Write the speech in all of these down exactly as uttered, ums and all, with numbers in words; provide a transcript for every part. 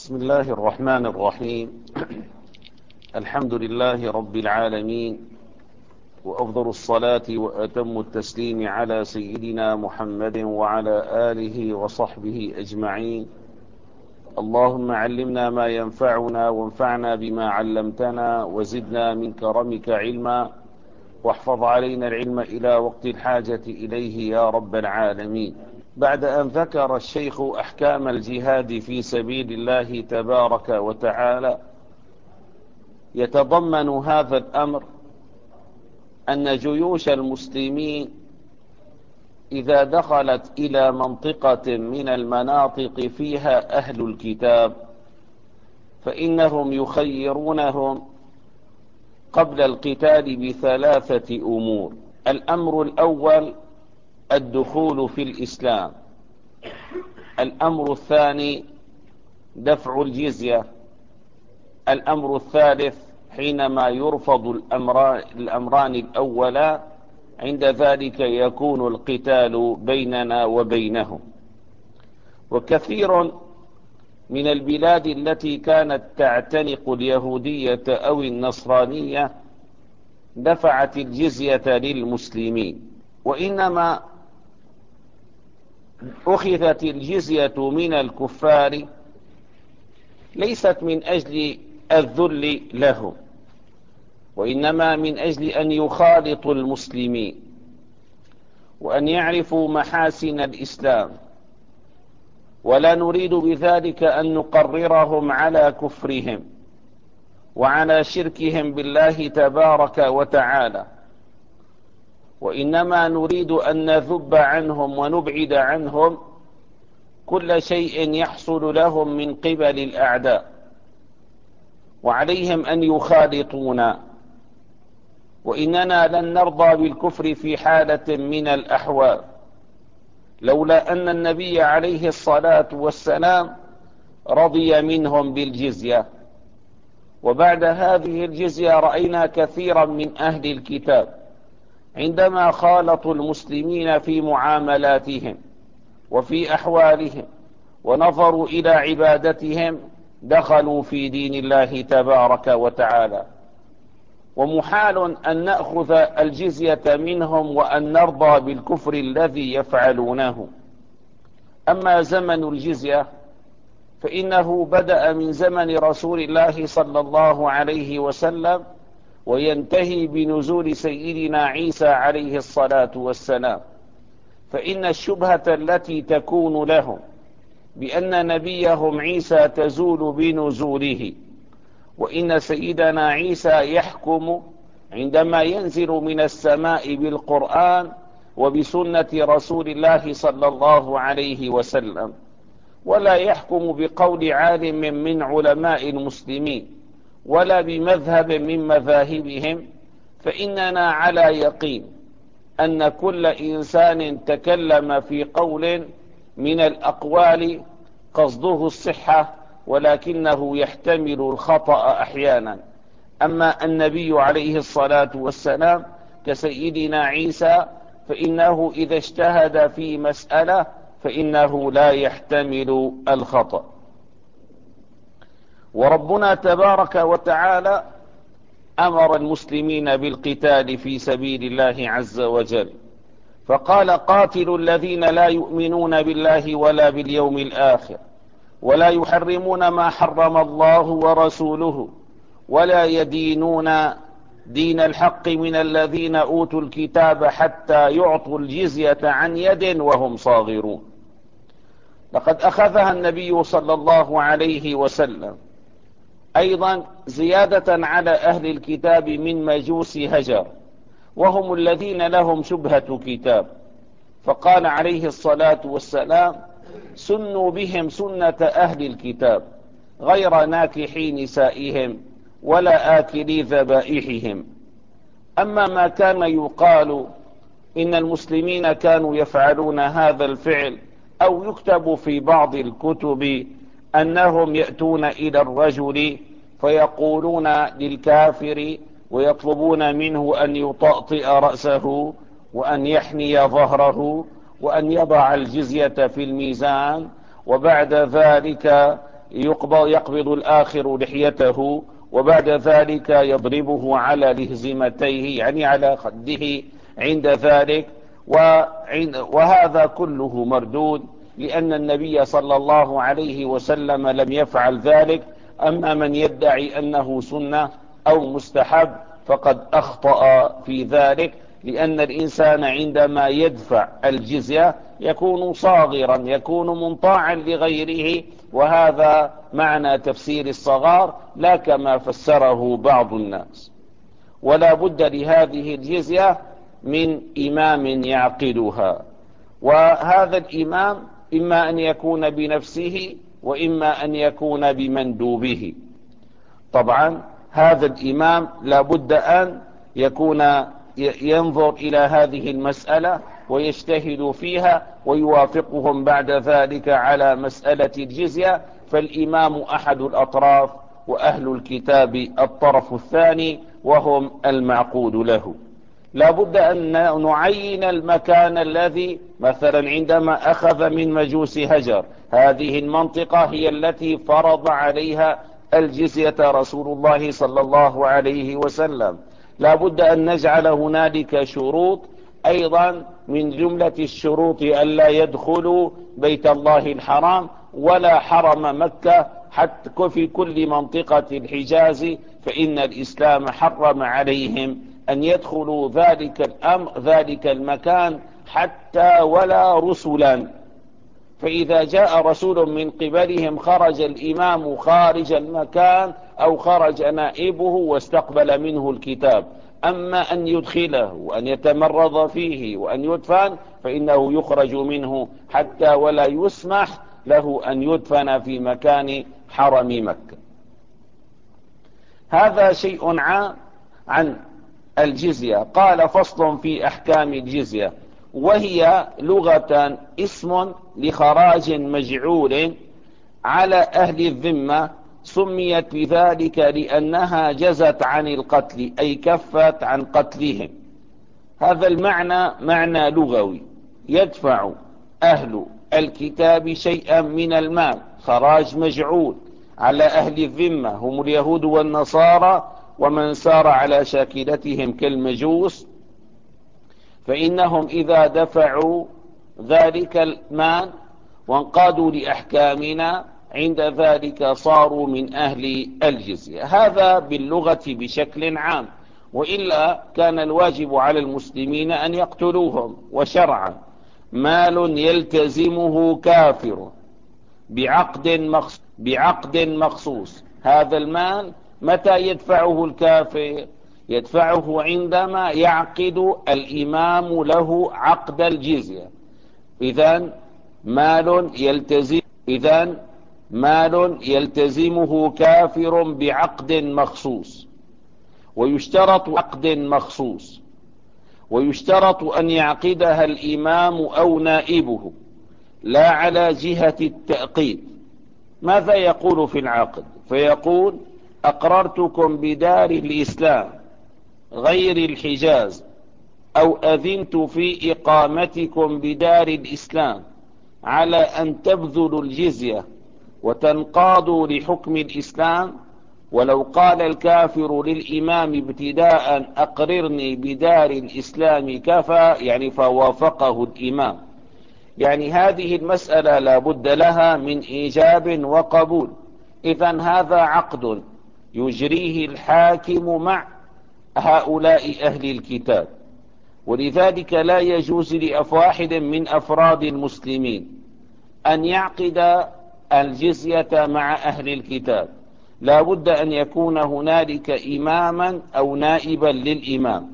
بسم الله الرحمن الرحيم. الحمد لله رب العالمين، وأفضل الصلاة وأتم التسليم على سيدنا محمد وعلى آله وصحبه أجمعين. اللهم علمنا ما ينفعنا وانفعنا بما علمتنا وزدنا من كرمك علما، واحفظ علينا العلم إلى وقت الحاجة إليه يا رب العالمين. بعد أن ذكر الشيخ أحكام الجهاد في سبيل الله تبارك وتعالى، يتضمن هذا الأمر أن جيوش المسلمين إذا دخلت إلى منطقة من المناطق فيها أهل الكتاب فإنهم يخيرونهم قبل القتال بثلاثة أمور. الأمر الأول الدخول في الإسلام، الأمر الثاني دفع الجزية، الأمر الثالث حينما يرفض الأمران الأولا عند ذلك يكون القتال بيننا وبينهم. وكثير من البلاد التي كانت تعتنق اليهودية أو النصرانية دفعت الجزية للمسلمين، وإنما أخذت الجزية من الكفار ليست من أجل الذل لهم، وإنما من أجل أن يخالطوا المسلمين وأن يعرفوا محاسن الإسلام، ولا نريد بذلك أن نقررهم على كفرهم وعلى شركهم بالله تبارك وتعالى، وإنما نريد أن نذب عنهم ونبعد عنهم كل شيء يحصل لهم من قبل الأعداء، وعليهم أن يخالطونا، وإننا لن نرضى بالكفر في حالة من الأحوال، لولا أن النبي عليه الصلاة والسلام رضي منهم بالجزية. وبعد هذه الجزية رأينا كثيرا من أهل الكتاب عندما خالطوا المسلمين في معاملاتهم وفي أحوالهم ونظروا إلى عبادتهم دخلوا في دين الله تبارك وتعالى. ومحال أن نأخذ الجزية منهم وأن نرضى بالكفر الذي يفعلونه. أما زمن الجزية فإنه بدأ من زمن رسول الله صلى الله عليه وسلم وينتهي بنزول سيدنا عيسى عليه الصلاة والسلام. فإن الشبهة التي تكون لهم بأن نبيهم عيسى تزول بنزوله، وإن سيدنا عيسى يحكم عندما ينزل من السماء بالقرآن وبسنة رسول الله صلى الله عليه وسلم، ولا يحكم بقول عالم من علماء المسلمين ولا بمذهب من مذاهبهم. فإننا على يقين أن كل إنسان تكلم في قول من الأقوال قصده الصحة ولكنه يحتمل الخطأ أحيانا. أما النبي عليه الصلاة والسلام كسيدنا عيسى فإنه إذا اجتهد في مسألة فإنه لا يحتمل الخطأ. وربنا تبارك وتعالى أمر المسلمين بالقتال في سبيل الله عز وجل، فقال: قاتلوا الذين لا يؤمنون بالله ولا باليوم الآخر ولا يحرمون ما حرم الله ورسوله ولا يدينون دين الحق من الذين أوتوا الكتاب حتى يعطوا الجزية عن يد وهم صاغرون. لقد أخذها النبي صلى الله عليه وسلم أيضا زيادة على أهل الكتاب من مجوس هجر، وهم الذين لهم شبهة كتاب، فقال عليه الصلاة والسلام: سنوا بهم سنة أهل الكتاب غير ناكحي نسائهم ولا آكلي ذبائحهم. أما ما كان يقال إن المسلمين كانوا يفعلون هذا الفعل أو يكتب في بعض الكتب أنهم يأتون إلى الرجل فيقولون للكافر ويطلبون منه أن يطأطئ رأسه وأن يحني ظهره وأن يضع الجزية في الميزان، وبعد ذلك يقبض, يقبض الآخر لحيته وبعد ذلك يضربه على لهزمتيه يعني على خده عند ذلك، وهذا كله مردود لأن النبي صلى الله عليه وسلم لم يفعل ذلك. أما من يدعي أنه سنة أو مستحب فقد أخطأ في ذلك، لأن الإنسان عندما يدفع الجزية يكون صاغرا، يكون منطاعا لغيره، وهذا معنى تفسير الصغار لا كما فسره بعض الناس. ولا بد لهذه الجزية من إمام يعقدها، وهذا الإمام إما أن يكون بنفسه وإما أن يكون بمندوبه. طبعا هذا الإمام لا بد أن يكون ينظر إلى هذه المسألة ويجتهد فيها ويوافقهم بعد ذلك على مسألة الجزية، فالإمام أحد الأطراف وأهل الكتاب الطرف الثاني وهم المعقود له. لا بد أن نعين المكان الذي مثلا عندما أخذ من مجوس هجر، هذه المنطقة هي التي فرض عليها الجزية رسول الله صلى الله عليه وسلم. لا بد أن نجعل هنالك شروط أيضا، من جملة الشروط ألا يدخلوا بيت الله الحرام ولا حرم مكة حتى في كل منطقة الحجاز، فإن الإسلام حرم عليهم أن يدخلوا ذلك الأمر ذلك المكان حتى ولا رسلا. فإذا جاء رسول من قبلهم خرج الإمام خارج المكان أو خرج نائبه واستقبل منه الكتاب. أما أن يدخله وأن يتمرض فيه وأن يدفن فإنه يخرج منه حتى ولا يسمح له أن يدفن في مكان حرم مكة. هذا شيء عام عن الجزية. قال فصل في أحكام الجزية، وهي لغة اسم لخراج مجعول على أهل الذمة، سميت بذلك لأنها جزت عن القتل أي كفت عن قتلهم. هذا المعنى معنى لغوي، يدفع أهل الكتاب شيئا من المال خراج مجعول على أهل الذمة، هم اليهود والنصارى ومن سار على شاكلتهم كالمجوس، فإنهم إذا دفعوا ذلك المال وانقادوا لأحكامنا عند ذلك صاروا من أهل الجزية. هذا باللغة بشكل عام، وإلا كان الواجب على المسلمين أن يقتلوهم. وشرعا مال يلتزمه كافر بعقد مخصوص, بعقد مخصوص. هذا المال متى يدفعه الكافر؟ يدفعه عندما يعقد الإمام له عقد الجزية. إذن مال يلتزم إذن مال يلتزمه كافر بعقد مخصوص، ويشترط عقد مخصوص ويشترط أن يعقدها الإمام أو نائبه لا على جهة التأقيد. ماذا يقول في العقد؟ فيقول أقررتكم بدار الإسلام غير الحجاز، أو أذنت في إقامتكم بدار الإسلام على أن تبذلوا الجزية وتنقادوا لحكم الإسلام. ولو قال الكافر للإمام ابتداء أقررني بدار الإسلام كفى، يعني فوافقه الإمام. يعني هذه المسألة لا بد لها من إيجاب وقبول. إذن هذا عقد يجريه الحاكم مع هؤلاء أهل الكتاب، ولذلك لا يجوز لواحد من أفراد المسلمين أن يعقد الجزية مع أهل الكتاب. لا بد أن يكون هنالك إماما أو نائبا للإمام،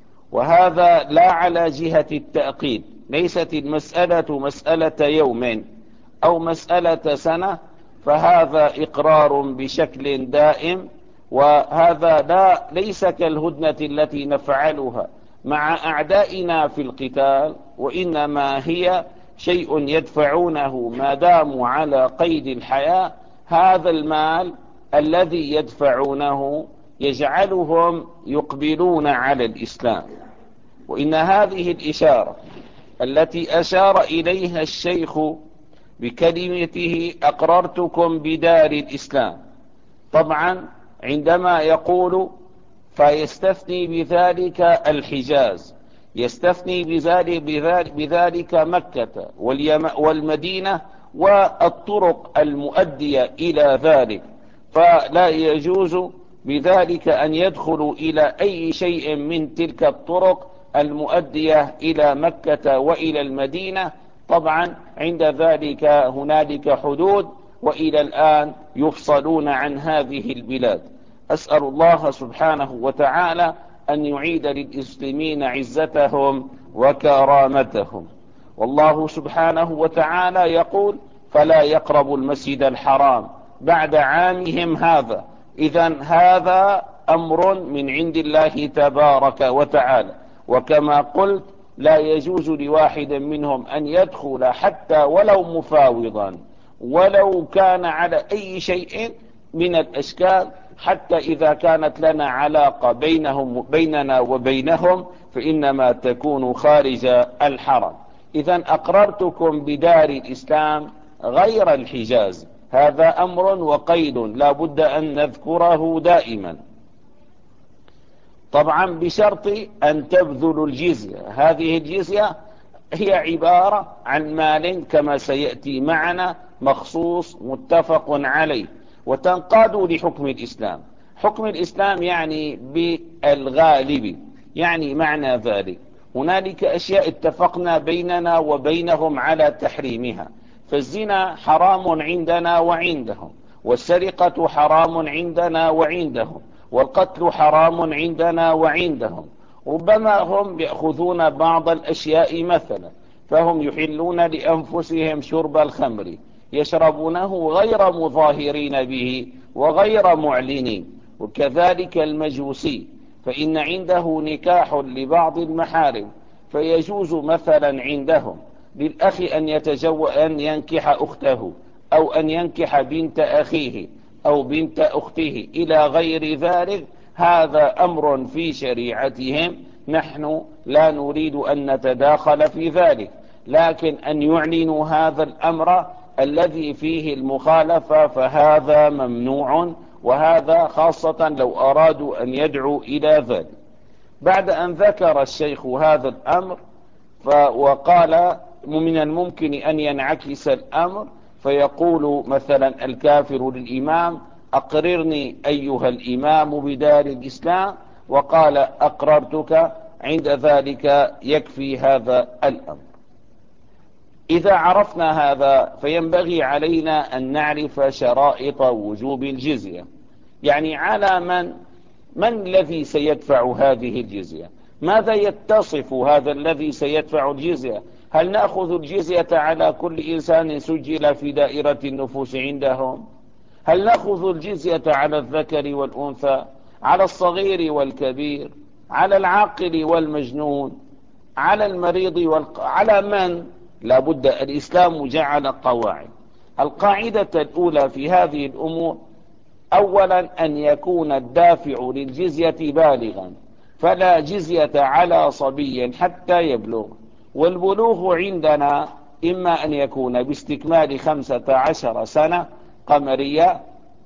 وهذا لا على جهة التأقيد. ليست المسألة مسألة يوم أو مسألة سنة، فهذا إقرار بشكل دائم، وهذا لا ليس كالهدنة التي نفعلها مع أعدائنا في القتال، وإنما هي شيء يدفعونه ما داموا على قيد الحياة. هذا المال الذي يدفعونه يجعلهم يقبلون على الإسلام. وإن هذه الإشارة التي أشار إليها الشيخ بكلمته أقررتكم بدار الإسلام. طبعا عندما يقول فيستثني بذلك الحجاز، يستثني بذلك, بذلك, بذلك مكة والمدينة والطرق المؤدية إلى ذلك، فلا يجوز بذلك أن يدخلوا إلى أي شيء من تلك الطرق المؤدية إلى مكة وإلى المدينة. طبعا عند ذلك هنالك حدود، وإلى الآن يفصلون عن هذه البلاد. أسأل الله سبحانه وتعالى أن يعيد للمسلمين عزتهم وكرامتهم. والله سبحانه وتعالى يقول فلا يقربوا المسجد الحرام بعد عامهم هذا. إذن هذا أمر من عند الله تبارك وتعالى، وكما قلت لا يجوز لواحد منهم أن يدخل حتى ولو مفاوضا، ولو كان على أي شيء من الأشكال، حتى إذا كانت لنا علاقة بينهم بيننا وبينهم فإنما تكون خارج الحرم. إذن أقررتكم بدار الإسلام غير الحجاز، هذا أمر وقيد لا بد أن نذكره دائما. طبعا بشرط أن تبذلوا الجزية. هذه الجزية هي عبارة عن مال كما سيأتي معنا مخصوص متفق عليه، وتنقاد لحكم الإسلام. حكم الإسلام يعني بالغالب، يعني معنى ذلك هنالك أشياء اتفقنا بيننا وبينهم على تحريمها، فالزنا حرام عندنا وعندهم، والسرقة حرام عندنا وعندهم، والقتل حرام عندنا وعندهم. ربما هم يأخذون بعض الأشياء مثلا، فهم يحلون لأنفسهم شرب الخمر، يشربونه غير مظاهرين به وغير معلنين. وكذلك المجوسي فإن عنده نكاح لبعض المحارم، فيجوز مثلا عندهم للأخ أن يتجو أن ينكح أخته، أو أن ينكح بنت أخيه أو بنت أخته إلى غير ذلك. هذا أمر في شريعتهم، نحن لا نريد أن نتداخل في ذلك، لكن أن يعلنوا هذا الأمر الذي فيه المخالفة فهذا ممنوع، وهذا خاصة لو أرادوا أن يدعوا إلى ذلك. بعد أن ذكر الشيخ هذا الأمر وقال من الممكن أن ينعكس الأمر، فيقول مثلا الكافر للإمام أقررني أيها الإمام بدار الإسلام، وقال أقررتك، عند ذلك يكفي هذا الأمر. إذا عرفنا هذا فينبغي علينا أن نعرف شرائط وجوب الجزية، يعني على من من الذي سيدفع هذه الجزية؟ ماذا يتصف هذا الذي سيدفع الجزية؟ هل نأخذ الجزية على كل إنسان سجل في دائرة النفوس عندهم؟ هل نأخذ الجزية على الذكر والأنثى، على الصغير والكبير، على العاقل والمجنون، على المريض والق... على من؟ لابد الإسلام جعل قواعد. القاعدة الأولى في هذه الأمور أولا أن يكون الدافع للجزية بالغا، فلا جزية على صبي حتى يبلغ. والبلوغ عندنا إما أن يكون باستكمال خمسة عشر سنة قمرية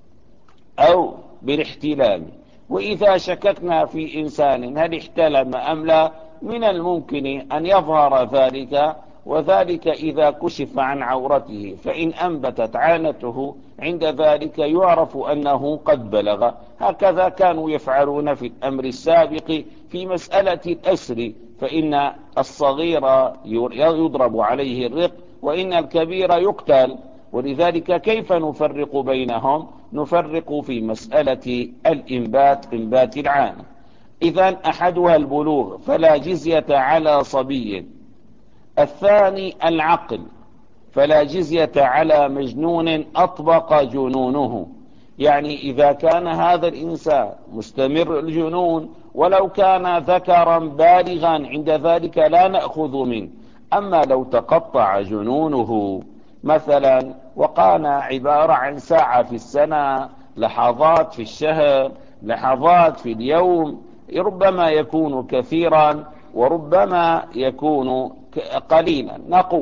أو بالاحتلام. وإذا شككنا في إنسان هل احتلم أم لا، من الممكن أن يظهر ذلك، وذلك إذا كشف عن عورته، فإن أنبتت عانته عند ذلك يعرف أنه قد بلغ. هكذا كانوا يفعلون في الأمر السابق في مسألة الأسر، فإن الصغير يضرب عليه الرق وإن الكبير يقتل. ولذلك كيف نفرق بينهم؟ نفرق في مسألة الإنبات، إنبات العانة. إذن أحدها البلوغ فلا جزية على صبي. الثاني العقل، فلا جزية على مجنون أطبق جنونه، يعني إذا كان هذا الإنسان مستمر الجنون ولو كان ذكرا بالغا عند ذلك لا نأخذ منه. أما لو تقطع جنونه مثلا وكان عبارة عن ساعة في السنة، لحظات في الشهر، لحظات في اليوم، ربما يكون كثيرا وربما يكون قليلا، نقول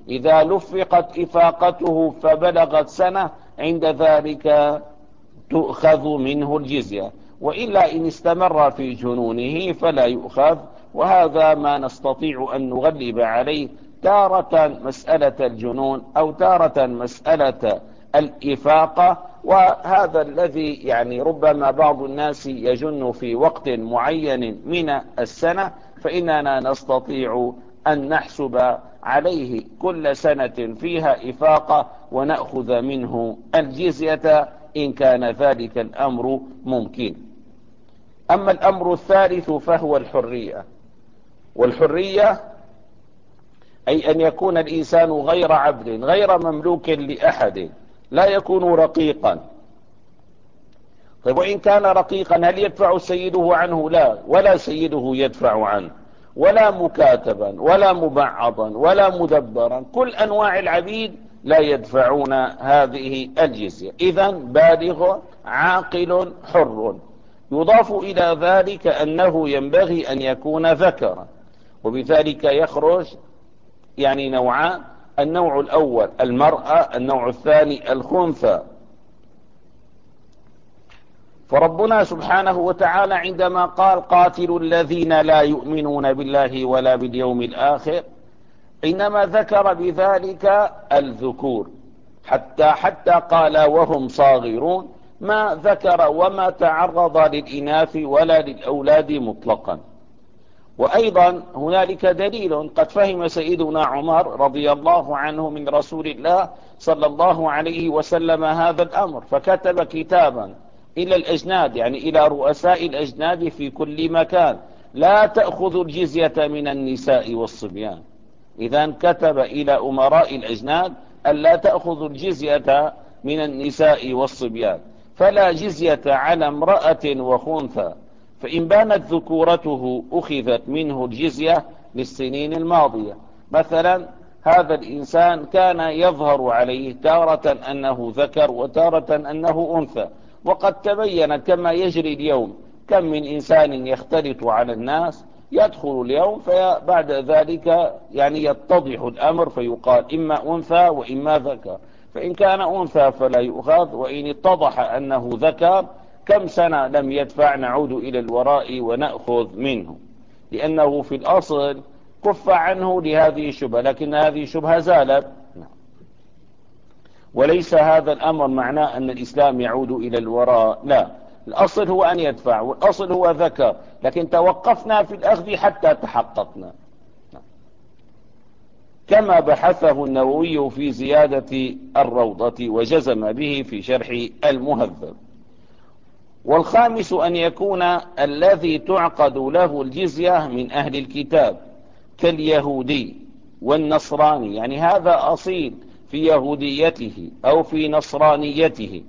إذا لفقت إفاقته فبلغت سنة عند ذلك تؤخذ منه الجزية، وإلا إن استمر في جنونه فلا يؤخذ. وهذا ما نستطيع أن نغلب عليه، تارة مسألة الجنون أو تارة مسألة الإفاقة. وهذا الذي يعني ربما بعض الناس يجن في وقت معين من السنة، فإننا نستطيع أن نحسب عليه كل سنة فيها إفاقة ونأخذ منه الجزية إن كان ذلك الأمر ممكن. أما الأمر الثالث فهو الحرية. والحرية أي أن يكون الإنسان غير عبد غير مملوك لأحد، لا يكون رقيقا. طيب وإن كان رقيقا هل يدفع سيده عنه؟ لا، ولا سيده يدفع عنه، ولا مكاتبا ولا مبعضا ولا مدبرا، كل أنواع العبيد لا يدفعون هذه الجزية. إذن بالغ عاقل حر. يضاف إلى ذلك أنه ينبغي أن يكون ذكرا، وبذلك يخرج يعني نوعان: النوع الأول المرأة، النوع الثاني الخنثى. فربنا سبحانه وتعالى عندما قال قاتلوا الذين لا يؤمنون بالله ولا باليوم الآخر، إنما ذكر بذلك الذكور، حتى حتى قال وهم صاغرون، ما ذكر وما تعرض للإناث ولا للأولاد مطلقا. وأيضا هنالك دليل قد فهم سيدنا عمر رضي الله عنه من رسول الله صلى الله عليه وسلم هذا الأمر، فكتب كتابا إلى الأجناد، يعني إلى رؤساء الأجناد في كل مكان: لا تأخذوا الجزية من النساء والصبيان. إذن كتب إلى أمراء الأجناد ألا تأخذوا الجزية من النساء والصبيان، فلا جزية على امرأة وخنثى، فإن بانت ذكورته أخذت منه الجزية للسنين الماضية. مثلا هذا الإنسان كان يظهر عليه تارة أنه ذكر وتارة أنه أنثى، وقد تبين كما يجري اليوم، كم من إنسان يختلط على الناس، يدخل اليوم فبعد ذلك يعني يتضح الأمر فيقال إما أنثى وإما ذكر، فإن كان أنثى فلا يؤخذ، وإن اتضح أنه ذكر كم سنة لم يدفع نعود إلى الوراء ونأخذ منه، لأنه في الأصل كف عنه لهذه الشبهة، لكن هذه الشبهة زالت. وليس هذا الأمر معناه أن الإسلام يعود إلى الوراء، لا، الأصل هو أن يدفع، والأصل هو ذكر، لكن توقفنا في الأخذ حتى تحققنا، كما بحثه النووي في زيادة الروضة وجزم به في شرح المهذب. والخامس أن يكون الذي تعقد له الجزية من أهل الكتاب كاليهودي والنصراني، يعني هذا أصيل في يهوديته أو في نصرانيته.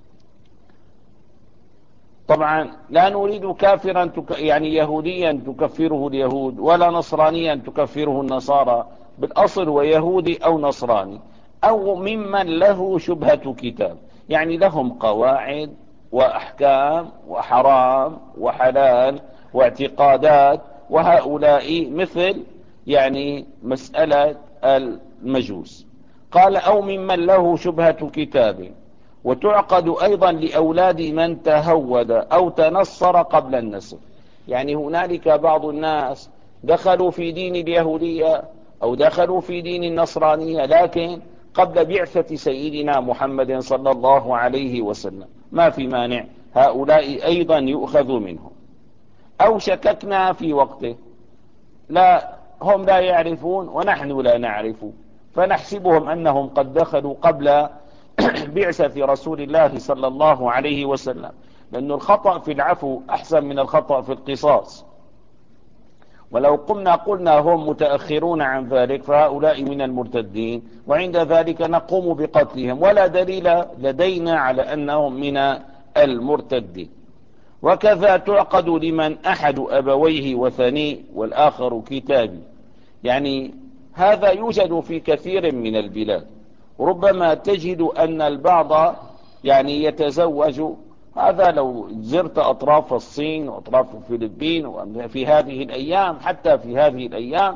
طبعا لا نريد كافرا تك... يعني يهوديا تكفره اليهود، ولا نصرانيا تكفره النصارى، بالأصل هو يهودي أو نصراني، أو ممن له شبهة كتاب، يعني لهم قواعد وأحكام وحرام وحلال واعتقادات، وهؤلاء مثل يعني مسألة المجوس. قال أو ممن له شبهة كتاب، وتعقد أيضا لأولاد من تهود أو تنصر قبل النسخ. يعني هنالك بعض الناس دخلوا في دين اليهودية أو دخلوا في دين النصرانية، لكن قبل بعثة سيدنا محمد صلى الله عليه وسلم، ما في مانع، هؤلاء أيضا يؤخذ منهم. أو شككنا في وقته، لا هم لا يعرفون ونحن لا نعرف، فنحسبهم أنهم قد دخلوا قبل بعثة رسول الله صلى الله عليه وسلم، لأن الخطأ في العفو أحسن من الخطأ في القصاص. ولو قمنا قلنا هم متأخرون عن ذلك فهؤلاء من المرتدين، وعند ذلك نقوم بقتلهم، ولا دليل لدينا على أنهم من المرتدين. وكذا تعقد لمن أحد أبويه وثني والآخر كتابي، يعني هذا يوجد في كثير من البلاد، ربما تجد أن البعض يعني يتزوج، هذا لو زرت أطراف الصين وأطراف الفلبين وفي هذه الأيام، حتى في هذه الأيام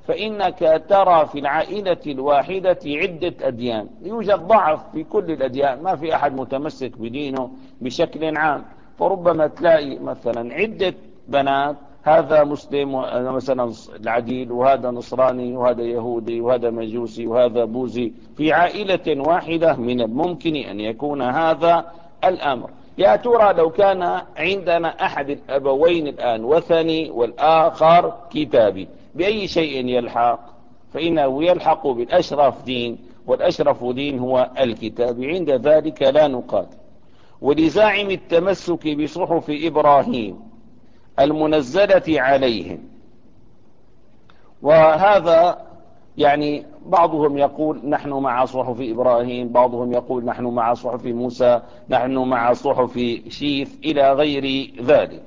فإنك ترى في العائلة الواحدة عدة أديان، يوجد ضعف في كل الأديان، ما في أحد متمسك بدينه بشكل عام. فربما تلاقي مثلا عدة بنات، هذا مسلم مثلا العديل، وهذا نصراني، وهذا يهودي، وهذا مجوسي، وهذا بوذي، في عائلة واحدة من الممكن أن يكون هذا الأمر. يا ترى لو كان عندنا أحد الأبوين الآن وثني والآخر كتابي، بأي شيء يلحق؟ فإنه يلحق بالأشرف دين، والأشرف دين هو الكتاب، عند ذلك لا نقاتل. ولزاعم التمسك بصحف إبراهيم المنزلة عليهم، وهذا يعني بعضهم يقول نحن مع صحف إبراهيم، بعضهم يقول نحن مع صحف موسى، نحن مع صحف شيث إلى غير ذلك،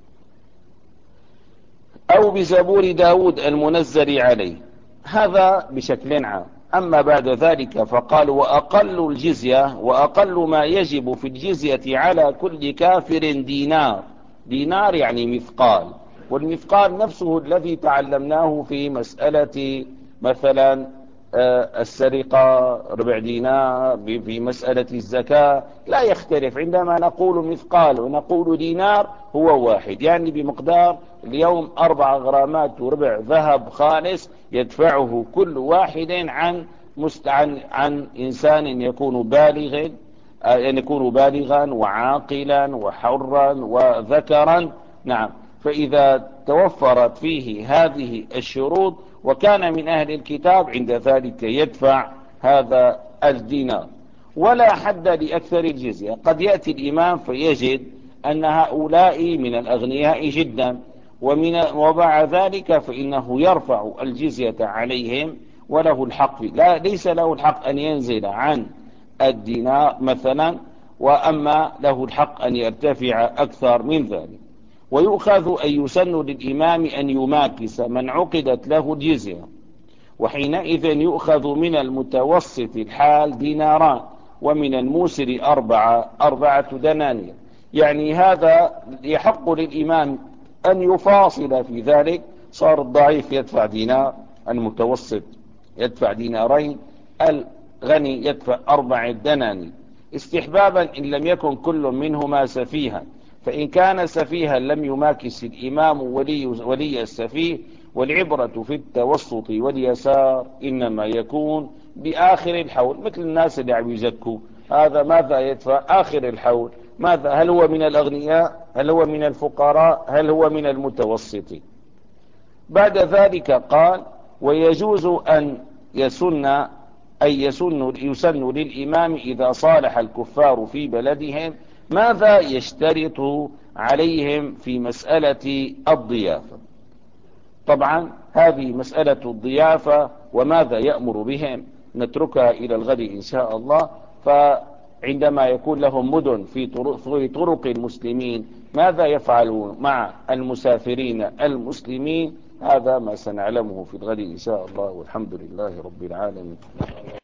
أو بزبور داود المنزل عليه، هذا بشكل عام. أما بعد ذلك فقال وأقل الجزية، وأقل ما يجب في الجزية على كل كافر دينار. دينار يعني مثقال، والمثقال نفسه الذي تعلمناه في مسألة مثلا السرقة ربع دينار، في مسألة الزكاة لا يختلف. عندما نقول مثقال ونقول دينار هو واحد، يعني بمقدار اليوم أربع غرامات وربع ذهب خالص يدفعه كل واحد عن عن عن إنسان يكون بالغ، أن يكون بالغا وعاقلا وحرا وذكرا. نعم، فإذا توفرت فيه هذه الشروط وكان من أهل الكتاب عند ذلك يدفع هذا الدينار. ولا حد لأكثر الجزية. قد يأتي الإمام فيجد أن هؤلاء من الأغنياء جدا، ومن وبع ذلك فإنه يرفع الجزية عليهم وله الحق، لا ليس له الحق أن ينزل عن الدينار مثلا، وأما له الحق أن يرتفع أكثر من ذلك. ويؤخذ أن يسن للإمام أن يماكس من عقدت له الجزية، وحينئذ يؤخذ من المتوسط الحال ديناران، ومن الموسر أربعة أربعة دنانير. يعني هذا يحق للإمام أن يفاصل في ذلك، صار الضعيف يدفع دينار، المتوسط يدفع دينارين، الغني يدفع أربع دنانير، استحبابا إن لم يكن كل منهما سفيها. فإن كان سفيها لم يماكس الإمام ولي, ولي السفيه. والعبرة في التوسط واليسار إنما يكون بآخر الحول، مثل الناس اللي عم يزكوا، هذا ماذا يدفع آخر الحول؟ ماذا؟ هل هو من الأغنياء؟ هل هو من الفقراء؟ هل هو من المتوسط؟ بعد ذلك قال ويجوز أن يسن أي يسن, يسن للإمام إذا صالح الكفار في بلدهم ماذا يشترط عليهم في مسألة الضيافة. طبعا هذه مسألة الضيافة وماذا يأمر بهم نتركها إلى الغد إن شاء الله. فعندما يكون لهم مدن في طرق, في طرق المسلمين ماذا يفعلون مع المسافرين المسلمين، هذا ما سنعلمه في الغد إن شاء الله، والحمد لله رب العالمين.